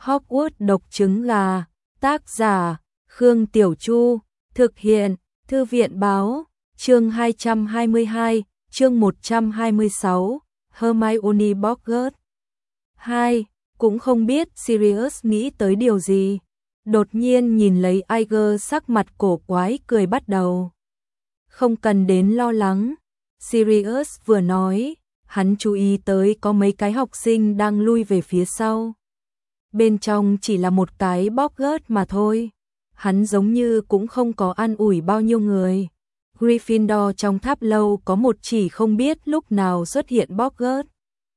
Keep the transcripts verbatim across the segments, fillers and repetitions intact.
Hogwarts độc trứng gà, tác giả Khương Tiểu Chu, thực hiện Thư viện Báo, chương hai trăm hai mươi hai, chương một trăm hai mươi sáu, Hermione Boggart. hai. Cũng không biết Sirius nghĩ tới điều gì. Đột nhiên nhìn lấy Iger sắc mặt cổ quái cười bắt đầu. Không cần đến lo lắng. Sirius vừa nói, hắn chú ý tới có mấy cái học sinh đang lui về phía sau. Bên trong chỉ là một cái Boggart mà thôi. Hắn giống như cũng không có an ủi bao nhiêu người. Gryffindor trong tháp lâu có một chỉ không biết lúc nào xuất hiện Boggart.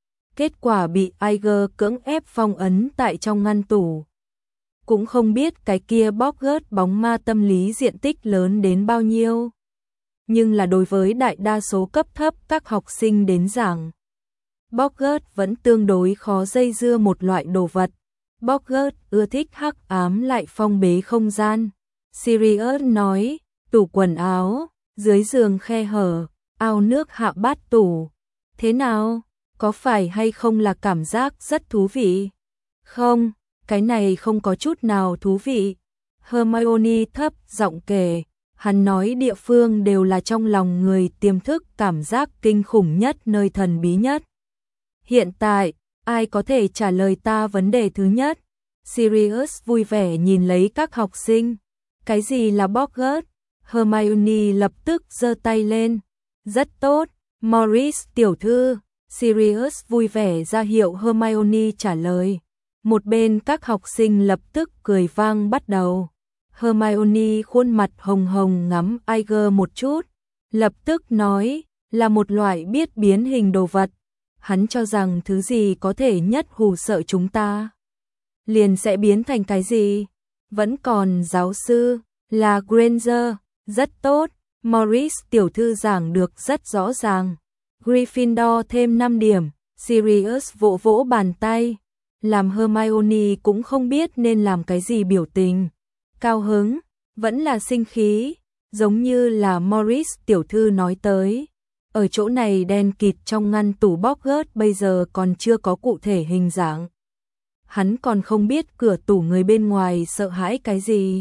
Kết quả bị Iger cưỡng ép phong ấn tại trong ngăn tủ. Cũng không biết cái kia Boggart bóng ma tâm lý diện tích lớn đến bao nhiêu. Nhưng là đối với đại đa số cấp thấp các học sinh đến giảng, Boggart vẫn tương đối khó dây dưa một loại đồ vật. Boggart ưa thích hắc ám lại phong bế không gian. Sirius nói, tủ quần áo, dưới giường khe hở, ao nước hạ bát tủ. Thế nào? Có phải hay không là cảm giác rất thú vị? Không, cái này không có chút nào thú vị. Hermione thấp giọng kể, hắn nói địa phương đều là trong lòng người tiềm thức cảm giác kinh khủng nhất nơi thần bí nhất. Hiện tại, ai có thể trả lời ta vấn đề thứ nhất? Sirius vui vẻ nhìn lấy các học sinh. Cái gì là Boggart? Hermione lập tức giơ tay lên. Rất tốt, Morris tiểu thư. Sirius vui vẻ ra hiệu Hermione trả lời. Một bên các học sinh lập tức cười vang bắt đầu. Hermione khuôn mặt hồng hồng ngắm Iger một chút, lập tức nói, là một loại biết biến hình đồ vật. Hắn cho rằng thứ gì có thể nhất hù sợ chúng ta, liền sẽ biến thành cái gì. Vẫn còn giáo sư, là Granger, rất tốt, Morris tiểu thư giảng được rất rõ ràng. Gryffindor thêm năm điểm, Sirius vỗ vỗ bàn tay, làm Hermione cũng không biết nên làm cái gì biểu tình. Cao hứng, vẫn là sinh khí, giống như là Morris tiểu thư nói tới. Ở chỗ này đen kịt trong ngăn tủ Boggart bây giờ còn chưa có cụ thể hình dạng. Hắn còn không biết cửa tủ người bên ngoài sợ hãi cái gì.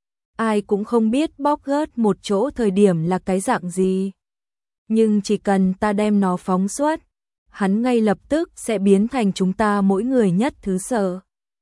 Ai cũng không biết Boggart một chỗ thời điểm là cái dạng gì. Nhưng chỉ cần ta đem nó phóng xuất, hắn ngay lập tức sẽ biến thành chúng ta mỗi người nhất thứ sợ.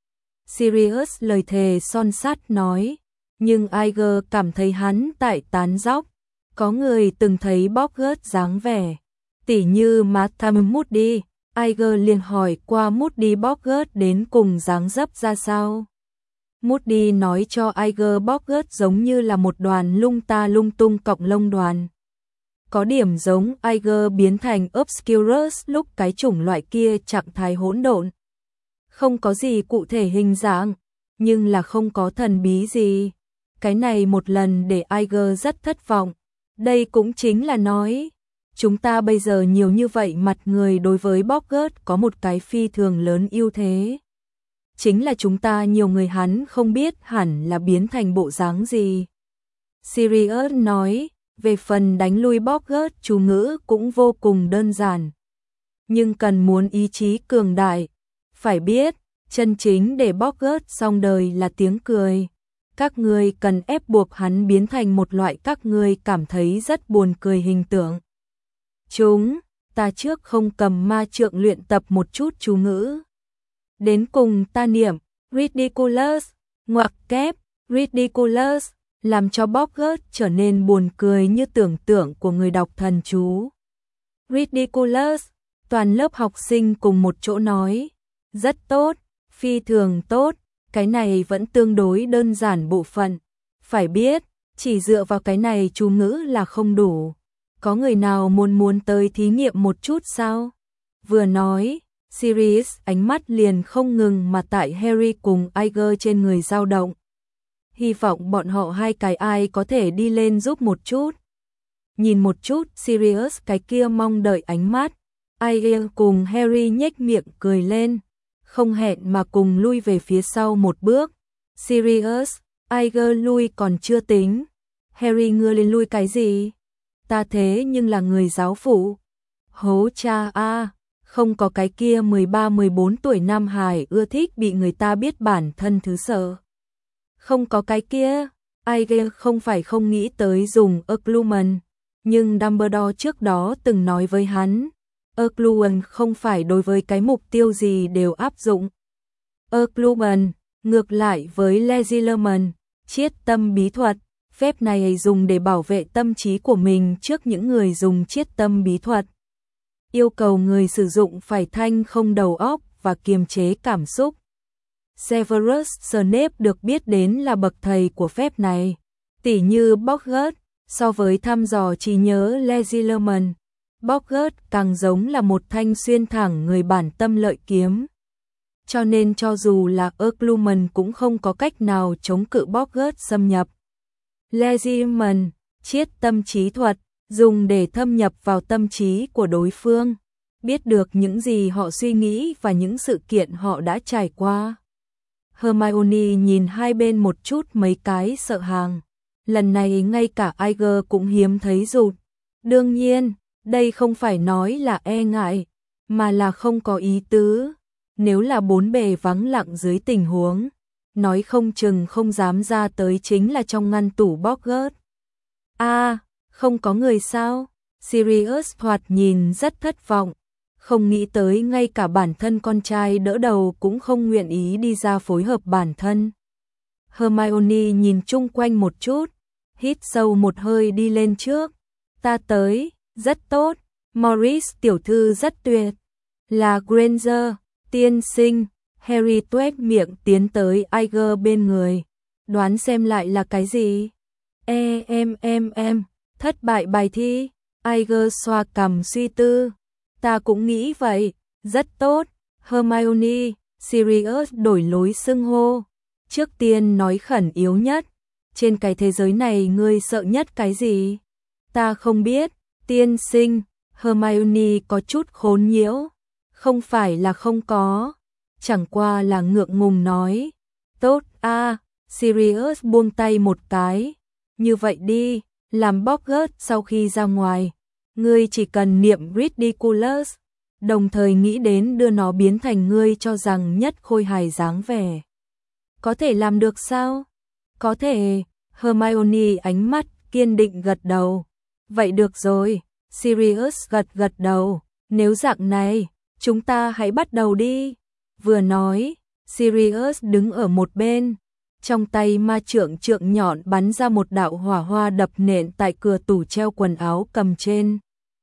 Sirius lời thề son sắt nói, nhưng Iger cảm thấy hắn tại tán dóc. Có người từng thấy Boggart dáng vẻ, tỉ như Madame Moody. Iger liền hỏi qua Moody Boggart đến cùng dáng dấp ra sao. Moody nói cho Iger Boggart giống như là một đoàn lung ta lung tung cọng lông đoàn. Có điểm giống Iger biến thành Obscurus lúc cái chủng loại kia trạng thái hỗn độn. Không có gì cụ thể hình dạng, nhưng là không có thần bí gì. Cái này một lần để Iger rất thất vọng. Đây cũng chính là nói, chúng ta bây giờ nhiều như vậy mặt người đối với Boggart có một cái phi thường lớn ưu thế. Chính là chúng ta nhiều người hắn không biết hẳn là biến thành bộ dáng gì. Sirius nói, về phần đánh lui Boggart chú ngữ cũng vô cùng đơn giản. Nhưng cần muốn ý chí cường đại. Phải biết, chân chính để Boggart xong đời là tiếng cười. Các ngươi cần ép buộc hắn biến thành một loại các ngươi cảm thấy rất buồn cười hình tượng. Chúng, ta trước không cầm ma trượng luyện tập một chút chú ngữ. Đến cùng ta niệm, ridiculous, ngoặc kép, ridiculous, làm cho Boggart trở nên buồn cười như tưởng tượng của người đọc thần chú. Ridiculous, toàn lớp học sinh cùng một chỗ nói, rất tốt, phi thường tốt. Cái này vẫn tương đối đơn giản bộ phận. Phải biết, chỉ dựa vào cái này chú ngữ là không đủ. Có người nào muốn muốn tới thí nghiệm một chút sao? Vừa nói, Sirius ánh mắt liền không ngừng mà tại Harry cùng Iger trên người dao động. Hy vọng bọn họ hai cái ai có thể đi lên giúp một chút. Nhìn một chút Sirius cái kia mong đợi ánh mắt. Iger cùng Harry nhếch miệng cười lên. Không hẹn mà cùng lui về phía sau một bước. Sirius, Iger lui còn chưa tính. Harry ngưa lên lui cái gì? Ta thế nhưng là người giáo phụ. Hố cha a, Không có cái kia mười ba mười bốn tuổi Nam Hải ưa thích bị người ta biết bản thân thứ sợ. Không có cái kia, ai ghê không phải không nghĩ tới dùng Occlusion, nhưng Dumbledore trước đó từng nói với hắn, Occlusion không phải đối với cái mục tiêu gì đều áp dụng. Occlusion, ngược lại với Legilimens, chiết tâm bí thuật, phép này dùng để bảo vệ tâm trí của mình trước những người dùng chiết tâm bí thuật. Yêu cầu người sử dụng phải thanh không đầu óc và kiềm chế cảm xúc. Severus Snape được biết đến là bậc thầy của phép này. Tỉ như Boggart, so với thăm dò trí nhớ Legilimens, Boggart càng giống là một thanh xuyên thẳng người bản tâm lợi kiếm. Cho nên cho dù là Occlusion cũng không có cách nào chống cự Boggart xâm nhập. Legilimens, chiết tâm trí thuật, dùng để thâm nhập vào tâm trí của đối phương, biết được những gì họ suy nghĩ và những sự kiện họ đã trải qua. Hermione nhìn hai bên một chút mấy cái sợ hàng. Lần này ngay cả Iger cũng hiếm thấy rụt. Đương nhiên, đây không phải nói là e ngại, mà là không có ý tứ. Nếu là bốn bề vắng lặng dưới tình huống, nói không chừng không dám ra tới chính là trong ngăn tủ Boggart. A, à, không có người sao? Sirius thoạt nhìn rất thất vọng, không nghĩ tới ngay cả bản thân con trai đỡ đầu cũng không nguyện ý đi ra phối hợp bản thân. Hermione nhìn chung quanh một chút, hít sâu một hơi đi lên trước. Ta tới, rất tốt, Morris tiểu thư rất tuyệt. Là Granger, tiên sinh. Harry tuét miệng tiến tới Iger bên người. Đoán xem lại là cái gì? E em em em, thất bại bài thi. Iger xoa cằm suy tư. Ta cũng nghĩ vậy, rất tốt. Hermione, Sirius đổi lối xưng hô. Trước tiên nói khẩn yếu nhất. Trên cái thế giới này ngươi sợ nhất cái gì? Ta không biết, tiên sinh. Hermione có chút khốn nhiễu. Không phải là không có, chẳng qua là ngượng ngùng nói. Tốt a, à, Sirius buông tay một cái. Như vậy đi, làm Boggart sau khi ra ngoài. Ngươi chỉ cần niệm Ridiculous, đồng thời nghĩ đến đưa nó biến thành ngươi cho rằng nhất khôi hài dáng vẻ. Có thể làm được sao? Có thể. Hermione ánh mắt kiên định gật đầu. Vậy được rồi. Sirius gật gật đầu. Nếu dạng này, chúng ta hãy bắt đầu đi. Vừa nói, Sirius đứng ở một bên, trong tay ma trượng trượng nhọn bắn ra một đạo hỏa hoa đập nện tại cửa tủ treo quần áo cầm trên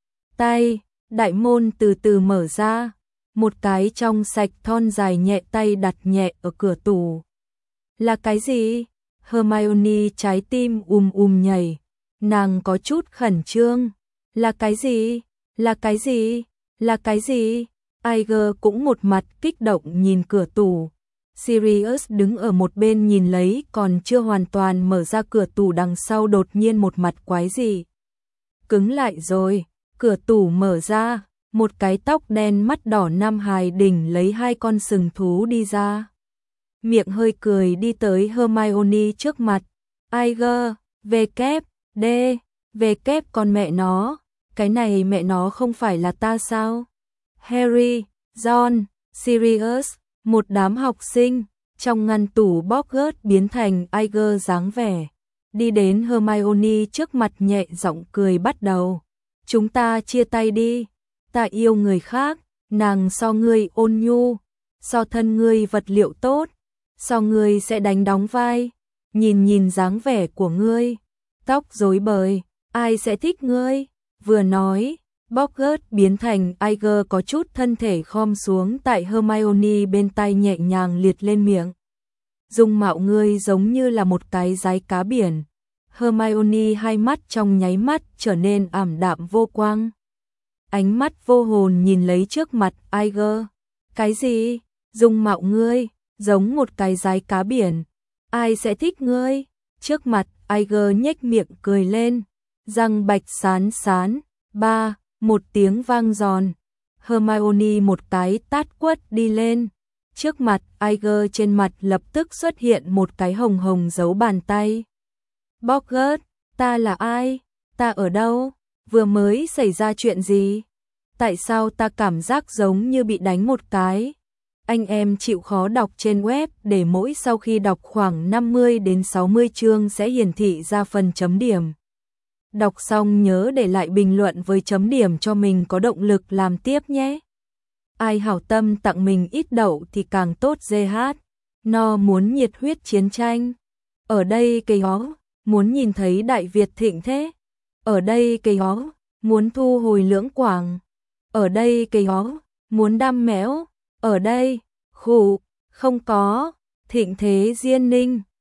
tay. Đại môn từ từ mở ra, một cái trong sạch thon dài nhẹ tay đặt nhẹ ở cửa tủ. Là cái gì? Hermione trái tim ùm ùm nhảy, nàng có chút khẩn trương. Là cái gì? Là cái gì? Là cái gì? Iger cũng một mặt kích động nhìn cửa tủ. Sirius đứng ở một bên nhìn lấy, còn chưa hoàn toàn mở ra cửa tủ đằng sau đột nhiên một mặt quái dị. Cứng lại rồi, cửa tủ mở ra, một cái tóc đen mắt đỏ nam hài đỉnh lấy hai con sừng thú đi ra. Miệng hơi cười đi tới Hermione trước mặt. Iger, về kép, đê, về kép con mẹ nó, cái này mẹ nó không phải là ta sao? Harry, Ron, Sirius, một đám học sinh, trong ngăn tủ Boggart biến thành Iger dáng vẻ. Đi đến Hermione trước mặt nhẹ giọng cười bắt đầu. Chúng ta chia tay đi, ta yêu người khác, nàng so ngươi ôn nhu, so thân ngươi vật liệu tốt, so ngươi sẽ đánh đóng vai, nhìn nhìn dáng vẻ của ngươi, tóc rối bời, ai sẽ thích ngươi? Vừa nói, Boggart biến thành Iger có chút thân thể khom xuống tại Hermione bên tai nhẹ nhàng liệt lên miệng. Dung mạo ngươi giống như là một cái dái cá biển. Hermione hai mắt trong nháy mắt trở nên ảm đạm vô quang. Ánh mắt vô hồn nhìn lấy trước mặt Iger. Cái gì? Dung mạo ngươi, giống một cái dái cá biển. Ai sẽ thích ngươi? Trước mặt Iger nhếch miệng cười lên. Răng bạch sán sán. Ba, một tiếng vang giòn. Hermione một cái tát quất đi lên. Trước mặt Iger trên mặt lập tức xuất hiện một cái hồng hồng dấu bàn tay. Boggart, ta là ai? Ta ở đâu? Vừa mới xảy ra chuyện gì? Tại sao ta cảm giác giống như bị đánh một cái? Anh em chịu khó đọc trên web để mỗi sau khi đọc khoảng năm mươi đến sáu mươi chương sẽ hiển thị ra phần chấm điểm. Đọc xong nhớ để lại bình luận với chấm điểm cho mình có động lực làm tiếp nhé. Ai hảo tâm tặng mình ít đậu thì càng tốt giê hát. No muốn nhiệt huyết chiến tranh. Ở đây cây hó, muốn nhìn thấy Đại Việt thịnh thế. Ở đây cây hó, muốn thu hồi Lưỡng Quảng. Ở đây cây hó, muốn đam mẽo. Ở đây, khủ, không có, thịnh thế Diên Ninh.